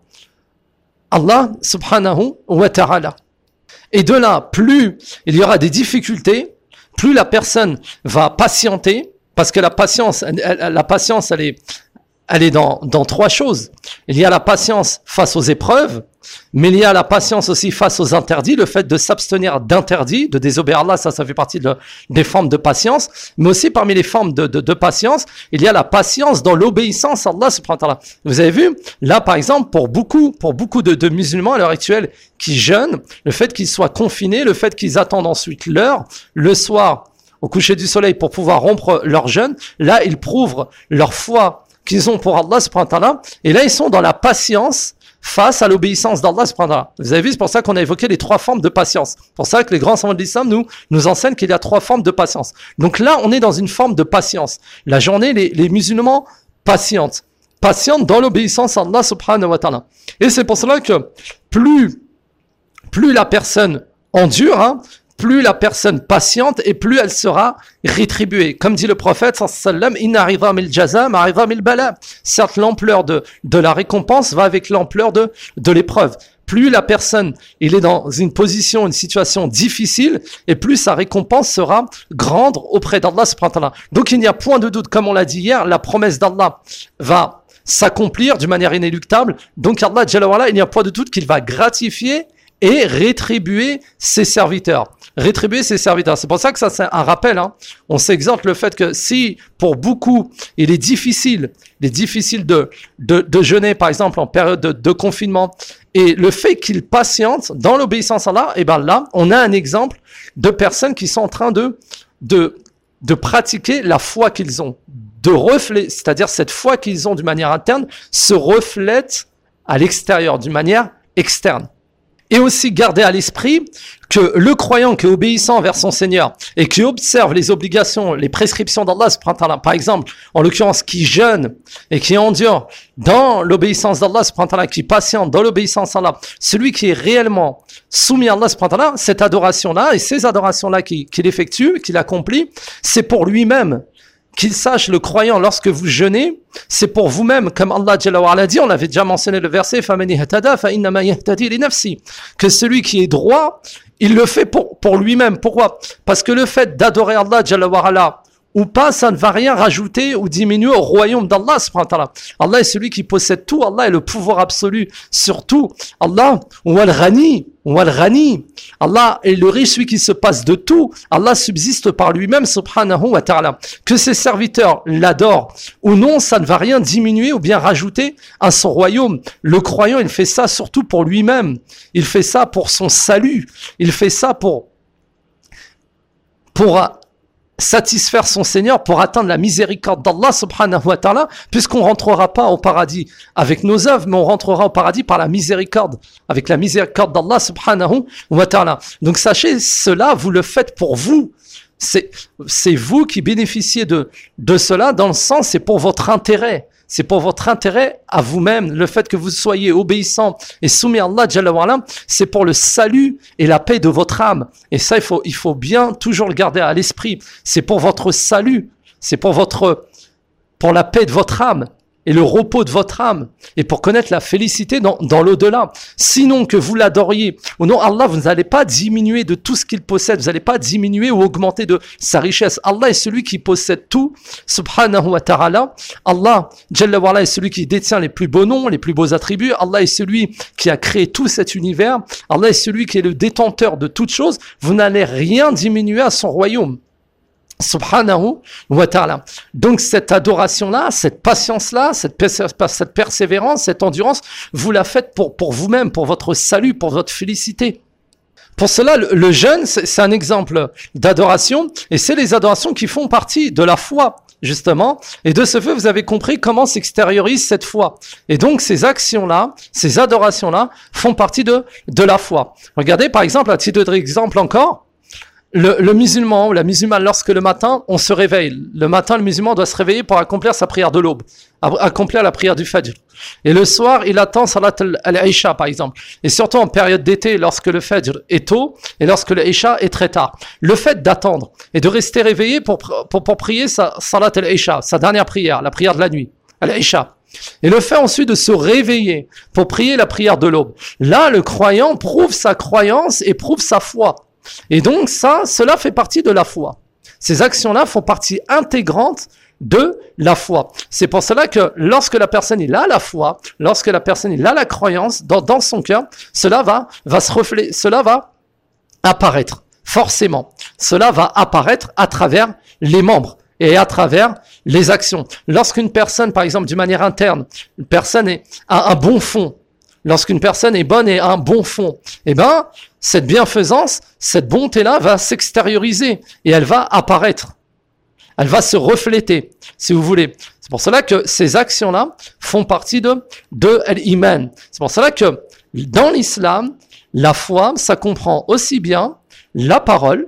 Allah subhanahu wa ta'ala. Et de là, plus il y aura des difficultés, plus la personne va patienter, parce que la patience, elle, elle, la patience, elle est, elle est dans, dans trois choses. Il y a la patience face aux épreuves, mais il y a la patience aussi face aux interdits, le fait de s'abstenir d'interdits, de désobéir à Allah, ça, ça fait partie de, des formes de patience, mais aussi parmi les formes de, de, de patience, il y a la patience dans l'obéissance à Allah subhanahu wa ta'ala. Vous avez vu, là par exemple, pour beaucoup, pour beaucoup de, de musulmans à l'heure actuelle qui jeûnent, le fait qu'ils soient confinés, le fait qu'ils attendent ensuite l'heure, le soir, au coucher du soleil pour pouvoir rompre leur jeûne, là ils prouvent leur foi qu'ils ont pour Allah subhanahu wa ta'ala, et là ils sont dans la patience face à l'obéissance d'Allah subhanahu wa ta'ala. Vous avez vu, c'est pour ça qu'on a évoqué les trois formes de patience. C'est pour ça que les grands savants de l'islam nous, nous enseignent qu'il y a trois formes de patience. Donc là, on est dans une forme de patience. La journée, les, les musulmans patientent. Patientent dans l'obéissance à Allah subhanahu wa ta'ala. Et c'est pour cela que plus, plus la personne endure, hein, plus la personne patiente et plus elle sera rétribuée. Comme dit le prophète sallallahu alayhi wa sallam, certes l'ampleur de, de la récompense va avec l'ampleur de, de l'épreuve. Plus la personne il est dans une position, une situation difficile, et plus sa récompense sera grande auprès d'Allah subhanahu wa ta'ala. Donc il n'y a point de doute, comme on l'a dit hier, la promesse d'Allah va s'accomplir d'une manière inéluctable. Donc Allah Jalla wa Ala, il n'y a point de doute qu'il va gratifier et rétribuer ses serviteurs. Rétribuer ses serviteurs. C'est pour ça que ça, c'est un rappel. Hein. On s'exhorte le fait que si, pour beaucoup, il est difficile, il est difficile de, de, de jeûner, par exemple, en période de, de confinement, et le fait qu'ils patientent dans l'obéissance à Allah, et ben là, on a un exemple de personnes qui sont en train de, de, de pratiquer la foi qu'ils ont, de refléter, c'est-à-dire cette foi qu'ils ont d'une manière interne, se reflète à l'extérieur, d'une manière externe. Et aussi garder à l'esprit que le croyant qui est obéissant envers son Seigneur et qui observe les obligations, les prescriptions d'Allah, par exemple, en l'occurrence qui jeûne et qui endure dans l'obéissance d'Allah, qui patiente dans l'obéissance à Allah, celui qui est réellement soumis à Allah, cette adoration-là et ces adorations-là qu'il, qu'il effectue, qu'il accomplit, c'est pour lui-même. Qu'il sache, le croyant, lorsque vous jeûnez, c'est pour vous-même, comme Allah Jalla wa Ala dit, on avait déjà mentionné le verset, فَمَنِ اهْتَدَى فَإِنَّمَا يَهْتَدِي لِنَفْسِهِ, que celui qui est droit, il le fait pour, pour lui-même. Pourquoi? Parce que le fait d'adorer Allah Jalla wa Ala ou pas, ça ne va rien rajouter ou diminuer au royaume d'Allah subhanahu wa ta'ala. Allah est celui qui possède tout, Allah est le pouvoir absolu sur tout. Allah, ou al-Ghani, ou al-Ghani. Allah est le riche, celui qui se passe de tout. Allah subsiste par lui-même subhanahu wa ta'ala. Que ses serviteurs l'adorent ou non, ça ne va rien diminuer ou bien rajouter à son royaume. Le croyant, il fait ça surtout pour lui-même. Il fait ça pour son salut. Il fait ça pour, pour satisfaire son Seigneur, pour atteindre la miséricorde d'Allah subhanahu wa ta'ala, puisqu'on rentrera pas au paradis avec nos œuvres, mais on rentrera au paradis par la miséricorde, avec la miséricorde d'Allah subhanahu wa ta'ala. Donc sachez, cela, vous le faites pour vous. C'est, c'est vous qui bénéficiez de, de cela, dans le sens, c'est pour votre intérêt. C'est pour votre intérêt à vous-même. Le fait que vous soyez obéissant et soumis à Allah Jalla wa Ala, c'est pour le salut et la paix de votre âme. Et ça, il faut, il faut bien toujours le garder à l'esprit. C'est pour votre salut. C'est pour votre, pour la paix de votre âme et le repos de votre âme, et pour connaître la félicité dans, dans l'au-delà. Sinon que vous l'adoriez ou non, Allah, vous n'allez pas diminuer de tout ce qu'il possède, vous n'allez pas diminuer ou augmenter de sa richesse. Allah est celui qui possède tout, subhanahu wa ta'ala. Allah, Jalla wa Ala, est celui qui détient les plus beaux noms, les plus beaux attributs. Allah est celui qui a créé tout cet univers. Allah est celui qui est le détenteur de toutes choses. Vous n'allez rien diminuer à son royaume. Subhanahu wa ta'ala. Donc cette adoration-là, cette patience-là, cette, persé- cette persévérance, cette endurance, vous la faites pour, pour vous-même, pour votre salut, pour votre félicité. Pour cela, le, le jeûne, c'est, c'est un exemple d'adoration, et c'est les adorations qui font partie de la foi, justement. Et de ce fait, vous avez compris comment s'extériorise cette foi. Et donc ces actions-là, ces adorations-là, font partie de, de la foi. Regardez, par exemple, à titre d'exemple encore, Le, le musulman ou la musulmane, lorsque le matin, on se réveille. Le matin, le musulman doit se réveiller pour accomplir sa prière de l'aube, accomplir la prière du Fajr. Et le soir, il attend Salat al-Isha, par exemple. Et surtout en période d'été, lorsque le Fajr est tôt et lorsque le Isha est très tard. Le fait d'attendre et de rester réveillé pour, pour, pour prier sa Salat al-Isha, sa dernière prière, la prière de la nuit, al-Isha. Et le fait ensuite de se réveiller pour prier la prière de l'aube. Là, le croyant prouve sa croyance et prouve sa foi. Et donc ça, cela fait partie de la foi. Ces actions-là font partie intégrante de la foi. C'est pour cela que lorsque la personne il a la foi, lorsque la personne il a la croyance dans, dans son cœur, cela va, va se refléter, cela va apparaître, forcément. Cela va apparaître à travers les membres et à travers les actions. Lorsqu'une personne, par exemple, d'une manière interne, une personne est, a un bon fond, lorsqu'une personne est bonne et a un bon fond, eh ben, cette bienfaisance, cette bonté-là va s'extérioriser et elle va apparaître. Elle va se refléter, si vous voulez. C'est pour cela que ces actions-là font partie de, de l'iman. C'est pour cela que dans l'islam, la foi, ça comprend aussi bien la parole,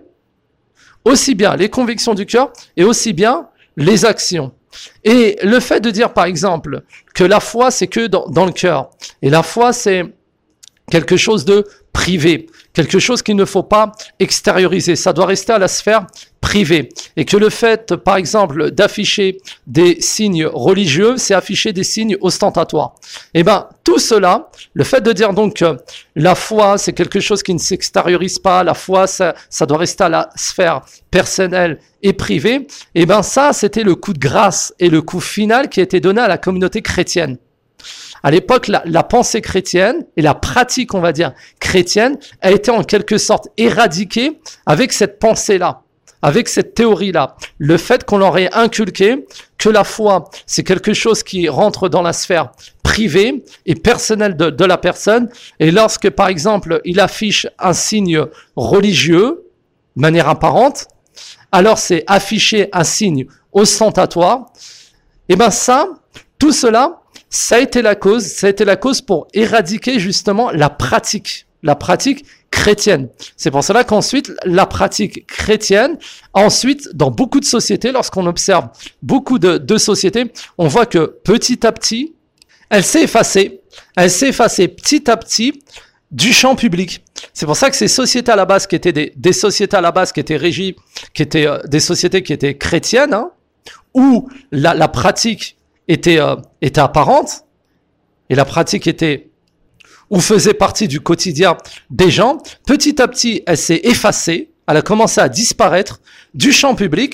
aussi bien les convictions du cœur et aussi bien les actions. Et le fait de dire, par exemple, que la foi, c'est que dans, dans le cœur, et la foi, c'est quelque chose de privé, quelque chose qu'il ne faut pas extérioriser, ça doit rester à la sphère privée. Et que le fait, par exemple, d'afficher des signes religieux, c'est afficher des signes ostentatoires. Et ben, tout cela, le fait de dire donc que la foi, c'est quelque chose qui ne s'extériorise pas, la foi, ça, ça doit rester à la sphère personnelle et privée, et ben ça, c'était le coup de grâce et le coup final qui a été donné à la communauté chrétienne. À l'époque, la, la pensée chrétienne et la pratique, on va dire, chrétienne, a été en quelque sorte éradiquée avec cette pensée-là, avec cette théorie-là. Le fait qu'on leur ait inculqué que la foi, c'est quelque chose qui rentre dans la sphère privée et personnelle de, de la personne. Et lorsque, par exemple, il affiche un signe religieux, de manière apparente, alors c'est afficher un signe ostentatoire. Et ben ça, tout cela, ça a été la cause, ça a été la cause pour éradiquer justement la pratique, la pratique chrétienne. C'est pour cela qu'ensuite, la pratique chrétienne, ensuite, dans beaucoup de sociétés, lorsqu'on observe beaucoup de, de sociétés, on voit que petit à petit, elle s'est effacée, elle s'est effacée petit à petit du champ public. C'est pour ça que ces sociétés à la base, qui étaient des, des sociétés à la base, qui étaient régies, qui étaient euh, des sociétés qui étaient chrétiennes, hein, où la, la pratique était, euh, était apparente, et la pratique était, ou faisait partie du quotidien des gens, petit à petit, elle s'est effacée, elle a commencé à disparaître du champ public,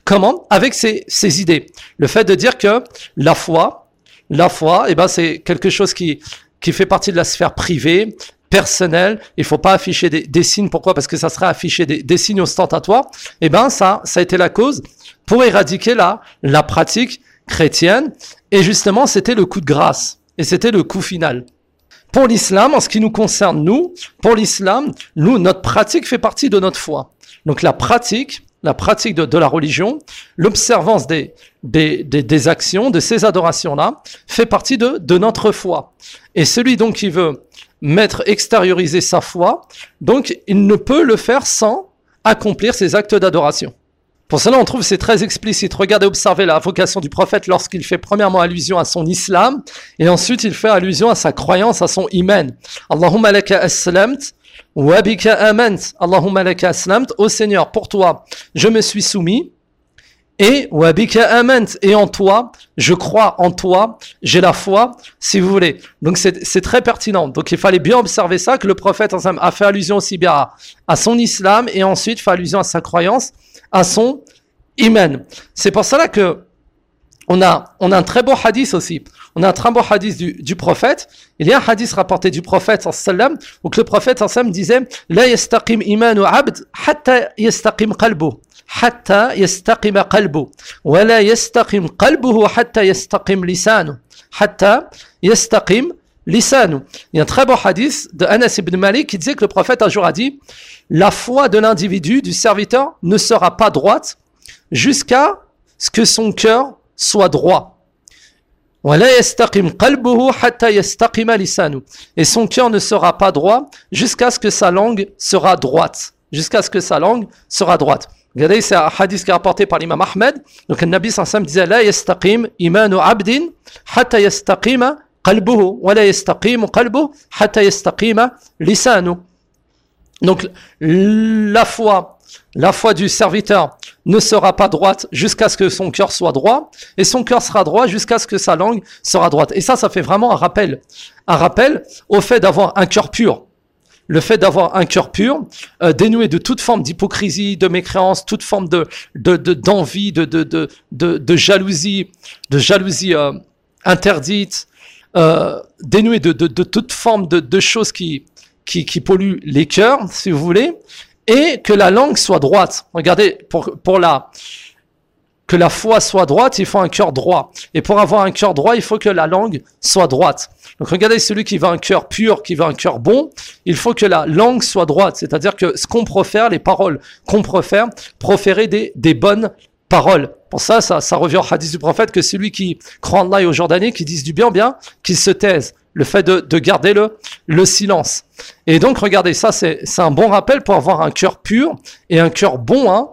Comment? Avec ces, ces idées. Le fait de dire que la foi, la foi, eh ben, c'est quelque chose qui, qui fait partie de la sphère privée, personnelle. Il faut pas afficher des, des signes. Pourquoi? Parce que ça serait afficher des, des signes ostentatoires. Eh ben, ça, ça a été la cause pour éradiquer la, la pratique chrétienne. Et justement, c'était le coup de grâce. Et c'était le coup final. Pour l'islam, en ce qui nous concerne, nous, pour l'islam, nous, notre pratique fait partie de notre foi. Donc la pratique, la pratique de, de la religion, l'observance des, des, des, des actions, de ces adorations-là, fait partie de, de notre foi. Et celui donc qui veut mettre, extérioriser sa foi, donc il ne peut le faire sans accomplir ses actes d'adoration. Pour cela, on trouve c'est très explicite. Regardez, observez la vocation du prophète lorsqu'il fait premièrement allusion à son islam et ensuite il fait allusion à sa croyance, à son iman. Allahumma laka aslamt wa bika amant. Allahumma laka aslamt. Ô Seigneur, pour toi, je me suis soumis et wa bika amant. Et en toi, je crois en toi, j'ai la foi, si vous voulez. Donc c'est, c'est très pertinent. Donc il fallait bien observer ça, que le prophète a fait allusion aussi bien à, à son islam et ensuite fait allusion à sa croyance, à son iman. C'est pour cela que on a, on a un très beau hadith aussi. On a un très beau hadith du, du prophète. Il y a un hadith rapporté du prophète sallam où que le prophète sallam disait La yastaqim imanu abd hatta yastaqim qalbu hatta yastaqim qalbu wa la yastaqim qalbuhu hatta yastaqim lisanu hatta yastaqim lisanu. Il y a un très beau hadith de Anas ibn Malik qui disait que le prophète un jour a dit la foi de l'individu, du serviteur, ne sera pas droite jusqu'à ce que son cœur soit droit. Et son cœur ne sera pas droit jusqu'à ce que sa langue sera droite. Jusqu'à ce que sa langue sera droite. Regardez, c'est un hadith qui est rapporté par l'imam Ahmed. Donc, le Nabi sallallahu alayhi wa sallam disait La yastaqim imanu abdin hatta yastaqima qalbuhu wa la yastaqimu qalbuhu hatta yastaqima lisanu. Donc, la foi, la foi du serviteur ne sera pas droite jusqu'à ce que son cœur soit droit, et son cœur sera droit jusqu'à ce que sa langue sera droite. Et ça, ça fait vraiment un rappel, un rappel au fait d'avoir un cœur pur. Le fait d'avoir un cœur pur, euh, dénué de toute forme d'hypocrisie, de mécréance, toute forme de, de, de d'envie, de, de, de, de, de jalousie, de jalousie euh, interdite, euh, dénué de, de, de toute forme de, de choses qui Qui, qui pollue les cœurs, si vous voulez, et que la langue soit droite. Regardez, pour, pour la, que la foi soit droite, il faut un cœur droit. Et pour avoir un cœur droit, il faut que la langue soit droite. Donc regardez, celui qui veut un cœur pur, qui veut un cœur bon, il faut que la langue soit droite. C'est-à-dire que ce qu'on profère, les paroles qu'on profère, proférer des, des bonnes paroles. Pour ça, ça, ça revient au hadith du prophète que celui qui croit en Allah et aux Jordanais, qui disent du bien bien, qu'il se taise. Le fait de, de garder le, le silence. Et donc, regardez, ça, c'est, c'est un bon rappel pour avoir un cœur pur et un cœur bon, hein.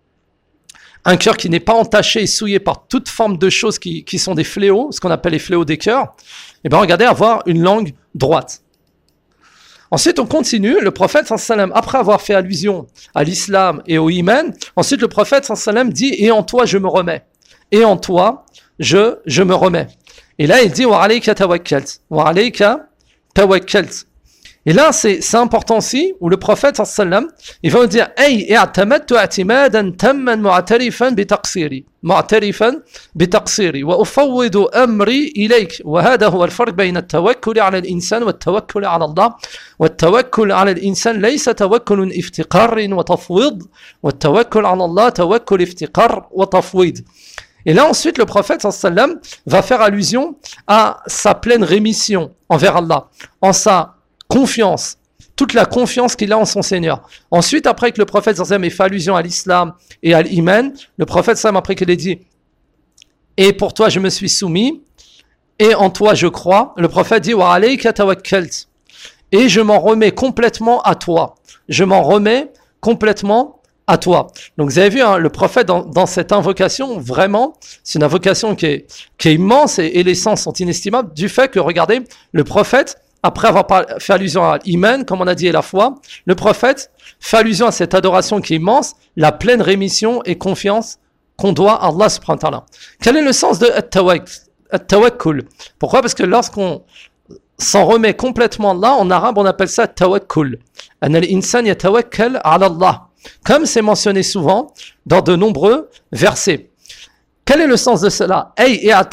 Un cœur qui n'est pas entaché et souillé par toute forme de choses qui, qui sont des fléaux, ce qu'on appelle les fléaux des cœurs. Et bien, regardez, avoir une langue droite. Ensuite, on continue. Le prophète, sallam, après avoir fait allusion à l'islam et au iman, ensuite, le prophète, sallam, dit « Et en toi, je me remets. Et en toi, je, je me remets. » Et là, il dit wa alayka tawakkalt. Wa alayka tawakkalt. Et là, c'est, c'est important aussi, où le prophète, sallam, il va nous dire Ay i'tamadtu i'timadan tamman mu'tarifan bi taqsiri. Mu'tarifan bi taqsiri. Wa ufawwidu amri ilayk. Wa hada huwa al-farq bayna at-tawakkul 'ala al-insan wa at-tawakkul 'ala Allah. Wa at-tawakkul 'ala al-insan laysa tawakkulun iftiqarin wa tafwid. Wa at-tawakkul 'ala Allah tawakkul iftiqar wa tafwid. Et là, ensuite, le prophète, sallam, va faire allusion à sa pleine rémission envers Allah, en sa confiance, toute la confiance qu'il a en son Seigneur. Ensuite, après que le prophète, sallam, ait fait allusion à l'islam et à l'iman, le prophète, sallam, après qu'il ait dit « Et pour toi, je me suis soumis, et en toi, je crois », le prophète dit « Wa alayka tawakkalt » et je m'en remets complètement à toi. Je m'en remets complètement à toi. Donc vous avez vu, hein, le prophète dans, dans cette invocation, vraiment, c'est une invocation qui est, qui est immense et, et les sens sont inestimables du fait que, regardez, le prophète, après avoir par, fait allusion à l'iman, comme on a dit, et la foi, le prophète fait allusion à cette adoration qui est immense, la pleine rémission et confiance qu'on doit à Allah subhanahu wa ta'ala. Quel est le sens de at-tawakkul? Pourquoi? Parce que lorsqu'on s'en remet complètement là, en arabe, on appelle ça tawakkul. An al-insan yatawakkal ala Allah. comme c'est mentionné souvent dans de nombreux versets. Quel est le sens de cela? Quel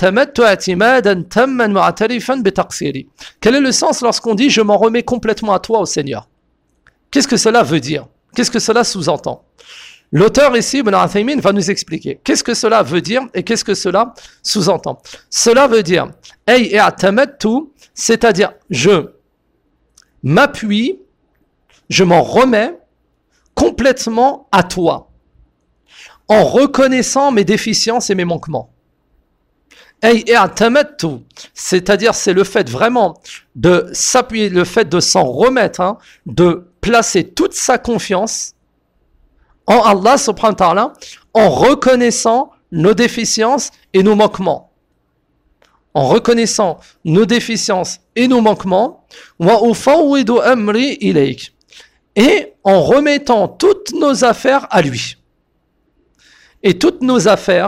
est le sens lorsqu'on dit « je m'en remets complètement à toi, au Seigneur » ? Qu'est-ce que cela veut dire? Qu'est-ce que cela sous-entend? L'auteur ici, Ibn Uthaymin, va nous expliquer qu'est-ce que cela veut dire et qu'est-ce que cela sous-entend. Cela veut dire « ay i'tamadtu », c'est-à-dire je m'appuie, je m'en remets complètement à toi, en reconnaissant mes déficiences et mes manquements. C'est-à-dire c'est le fait vraiment de s'appuyer, le fait de s'en remettre, hein, de placer toute sa confiance en Allah subhanahu wa ta'ala, en reconnaissant nos déficiences et nos manquements. En reconnaissant nos déficiences et nos manquements, et en remettant toutes nos affaires à lui. Et toutes nos affaires,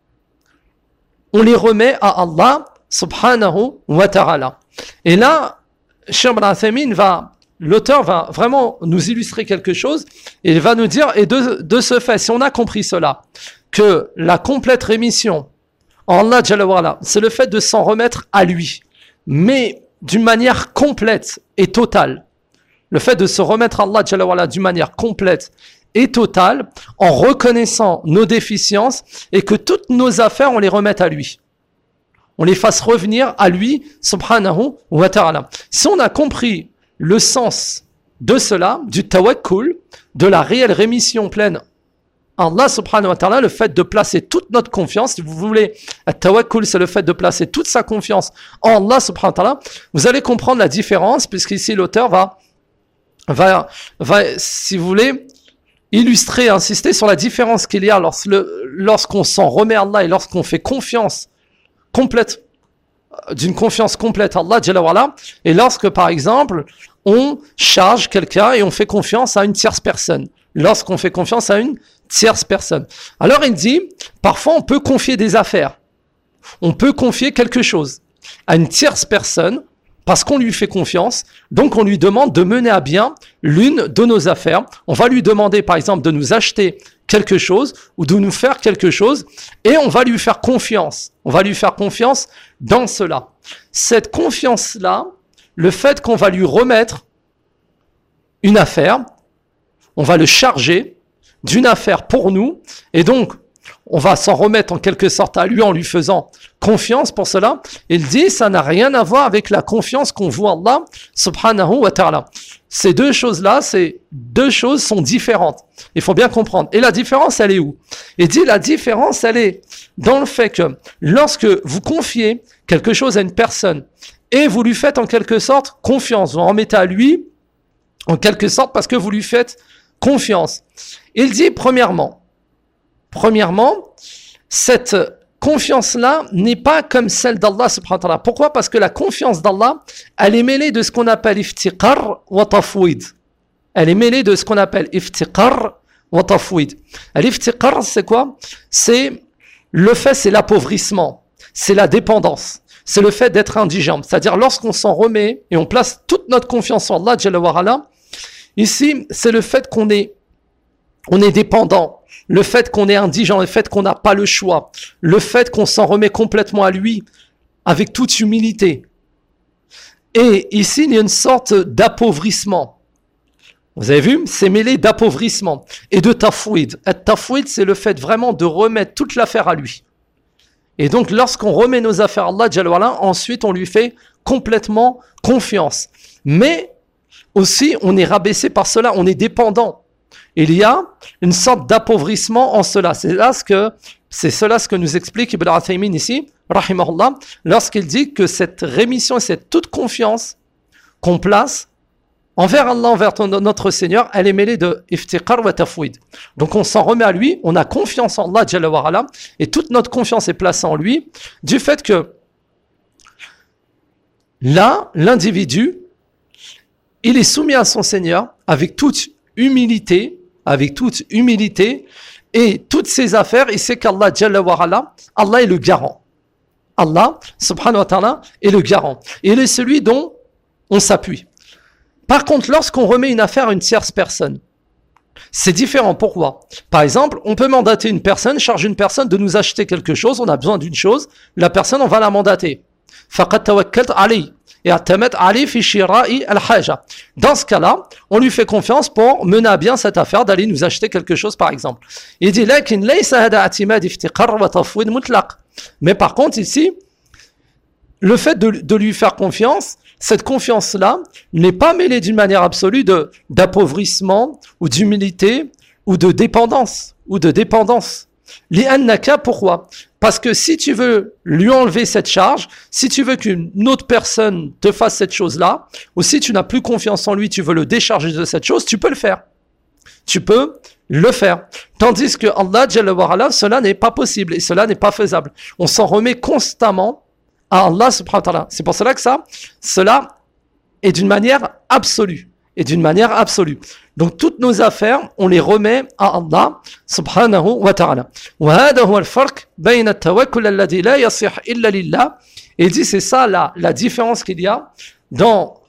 on les remet à Allah subhanahu wa ta'ala. Et là, Cheikh Ibn Uthaymin va, l'auteur va vraiment nous illustrer quelque chose, et il va nous dire, et de, de ce fait, si on a compris cela, que la complète rémission en Allah Jalla wa Ala, c'est le fait de s'en remettre à lui, mais d'une manière complète et totale. Le fait de se remettre à Allah Jalla wa Ala d'une manière complète et totale, en reconnaissant nos déficiences et que toutes nos affaires, on les remette à lui. On les fasse revenir à lui, subhanahu wa ta'ala. Si on a compris le sens de cela, du tawakkul, de la réelle rémission pleine en Allah subhanahu wa ta'ala, le fait de placer toute notre confiance, si vous voulez, le tawakkul, c'est le fait de placer toute sa confiance en Allah subhanahu wa ta'ala, vous allez comprendre la différence, puisqu'ici l'auteur va, va, va, si vous voulez, illustrer, insister sur la différence qu'il y a lorsque, lorsqu'on s'en remet à Allah et lorsqu'on fait confiance complète, d'une confiance complète à Allah Jalla wa Ala, et lorsque par exemple on charge quelqu'un et on fait confiance à une tierce personne, lorsqu'on fait confiance à une tierce personne. Alors il dit, parfois on peut confier des affaires, on peut confier quelque chose à une tierce personne parce qu'on lui fait confiance, donc on lui demande de mener à bien l'une de nos affaires. On va lui demander par exemple de nous acheter quelque chose ou de nous faire quelque chose et on va lui faire confiance. On va lui faire confiance dans cela. Cette confiance-là, le fait qu'on va lui remettre une affaire, on va le charger d'une affaire pour nous et donc on va s'en remettre en quelque sorte à lui en lui faisant confiance pour cela. Il dit, ça n'a rien à voir avec la confiance qu'on voit Allah subhanahu wa ta'ala. Ces deux choses-là, ces deux choses sont différentes. Il faut bien comprendre. Et la différence, elle est où? Il dit, la différence, elle est dans le fait que lorsque vous confiez quelque chose à une personne et vous lui faites en quelque sorte confiance, vous en remettez à lui en quelque sorte parce que vous lui faites confiance. Il dit, premièrement, Premièrement, cette confiance-là n'est pas comme celle d'Allah subhanahu wa ta'ala. Pourquoi? Parce que la confiance d'Allah, elle est mêlée de ce qu'on appelle iftiqar wa tafwid. Elle est mêlée de ce qu'on appelle iftiqar wa tafwid. L'iftiqar, c'est quoi? C'est le fait, c'est l'appauvrissement, c'est la dépendance, c'est le fait d'être indigent. C'est-à-dire lorsqu'on s'en remet et on place toute notre confiance en Allah Jalla wa Ala, ici, c'est le fait qu'on est, on est dépendant. Le fait qu'on est indigent, le fait qu'on n'a pas le choix, le fait qu'on s'en remet complètement à lui, avec toute humilité. Et ici, il y a une sorte d'appauvrissement. Vous avez vu? C'est mêlé d'appauvrissement et de tafwid. Et tafwid, c'est le fait vraiment de remettre toute l'affaire à lui. Et donc, lorsqu'on remet nos affaires à Allah, Jalla wa Ala, ensuite, on lui fait complètement confiance. Mais aussi, on est rabaissé par cela, on est dépendant. Il y a une sorte d'appauvrissement en cela. C'est là ce que, c'est cela ce que nous explique Ibn Uthaymin ici, rahimahullah, lorsqu'il dit que cette rémission, cette toute confiance qu'on place envers Allah, envers notre Seigneur, elle est mêlée de iftiqar wa tafwid. Donc on s'en remet à lui, on a confiance en Allah Jalla wa Ala, et toute notre confiance est placée en lui, du fait que là, l'individu, il est soumis à son Seigneur avec toute humilité, avec toute humilité, et toutes ses affaires, il sait qu'Allah Jalla wa Ala, Allah est le garant. Allah, subhanahu wa ta'ala, est le garant. Et il est celui dont on s'appuie. Par contre, lorsqu'on remet une affaire à une tierce personne, C'est différent. Pourquoi? Par exemple, on peut mandater une personne, charger une personne de nous acheter quelque chose, on a besoin d'une chose, la personne, on va la mandater. فَقَدْ تَوَكَّلْتَ عَلَيْهِ اعتمد عليه في شراء الحاجة. Dans ce cas-là, on lui fait confiance pour mener à bien cette affaire d'aller nous acheter quelque chose, par exemple. Il dit لكن ليس هذا اعتماد افتقار وتفويض مطلق. Mais par contre, ici, le fait de, de lui faire confiance, cette confiance-là n'est pas mêlée d'une manière absolue de, d'appauvrissement ou d'humilité ou de dépendance ou de dépendance. Li'annaka, pourquoi? Parce que si tu veux lui enlever cette charge, si tu veux qu'une autre personne te fasse cette chose-là, ou si tu n'as plus confiance en lui, tu veux le décharger de cette chose, tu peux le faire. Tu peux le faire. Tandis que Allah, Jalla wa Ala, cela n'est pas possible et cela n'est pas faisable. On s'en remet constamment à Allah subhanahu wa ta'ala. C'est pour cela que ça, cela est d'une manière absolue. Et d'une manière absolue. Donc toutes nos affaires, on les remet à Allah subhanahu wa ta'ala. وهذا هو الفرق بين التوكل الذي لا يصح إلا لله. Et il dit c'est ça la, la différence qu'il y a dans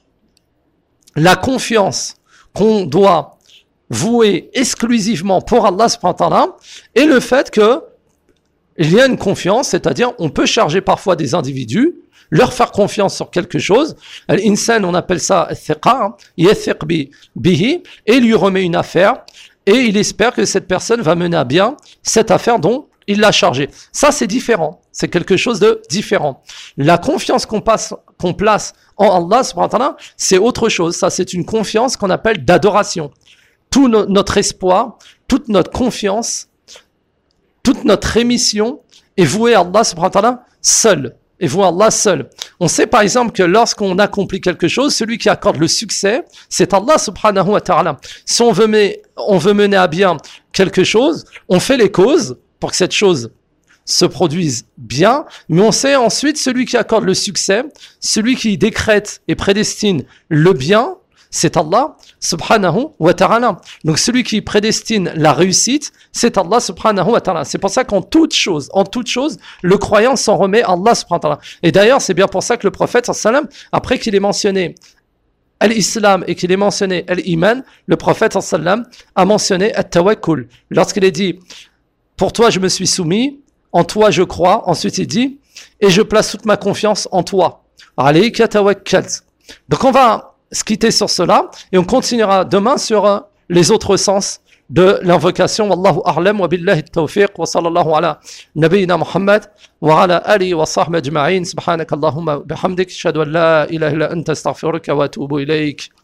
la confiance qu'on doit vouer exclusivement pour Allah subhanahu wa ta'ala et le fait que il y a une confiance, c'est-à-dire on peut charger parfois des individus, leur faire confiance sur quelque chose. L'insan, on appelle ça al-thiqa, yathiq bihi, et il lui remet une affaire, et il espère que cette personne va mener à bien cette affaire dont il l'a chargée. Ça, c'est différent. C'est quelque chose de différent. La confiance qu'on, passe, qu'on place en Allah, subhanahu wa ta'ala, c'est autre chose. Ça, c'est une confiance qu'on appelle d'adoration. Tout no- notre espoir, toute notre confiance, toute notre émission est vouée à Allah, subhanahu wa ta'ala, seul. Et vouée à Allah seul. On sait par exemple que lorsqu'on accomplit quelque chose, celui qui accorde le succès, c'est Allah subhanahu wa ta'ala. Si on veut, mener, on veut mener à bien quelque chose, on fait les causes pour que cette chose se produise bien, mais on sait ensuite celui qui accorde le succès, celui qui décrète et prédestine le bien, c'est Allah subhanahu wa ta'ala. Donc celui qui prédestine la réussite, c'est Allah subhanahu wa ta'ala. C'est pour ça qu'en toute chose, en toute chose, le croyant s'en remet à Allah subhanahu wa ta'ala. Et d'ailleurs, c'est bien pour ça que le prophète sallam, après qu'il ait mentionné l'islam et qu'il ait mentionné l'iman, le prophète sallam a mentionné at-tawakkul. Lorsqu'il est dit, pour toi je me suis soumis, en toi je crois, ensuite il dit, et je place toute ma confiance en toi. Alayka tawakkalt. Donc on va se quitter sur cela et on continuera demain sur euh, les autres sens de l'invocation. Wallahu a'lam wa billahi at-tawfiq wa sallallahu ala nabiyyina Muhammad wa ala alihi wa sahbihi ajma'in. Subhanakallahumma bihamdik ashhadu an la ilaha illa anta astaghfiruka wa atubu ilayk.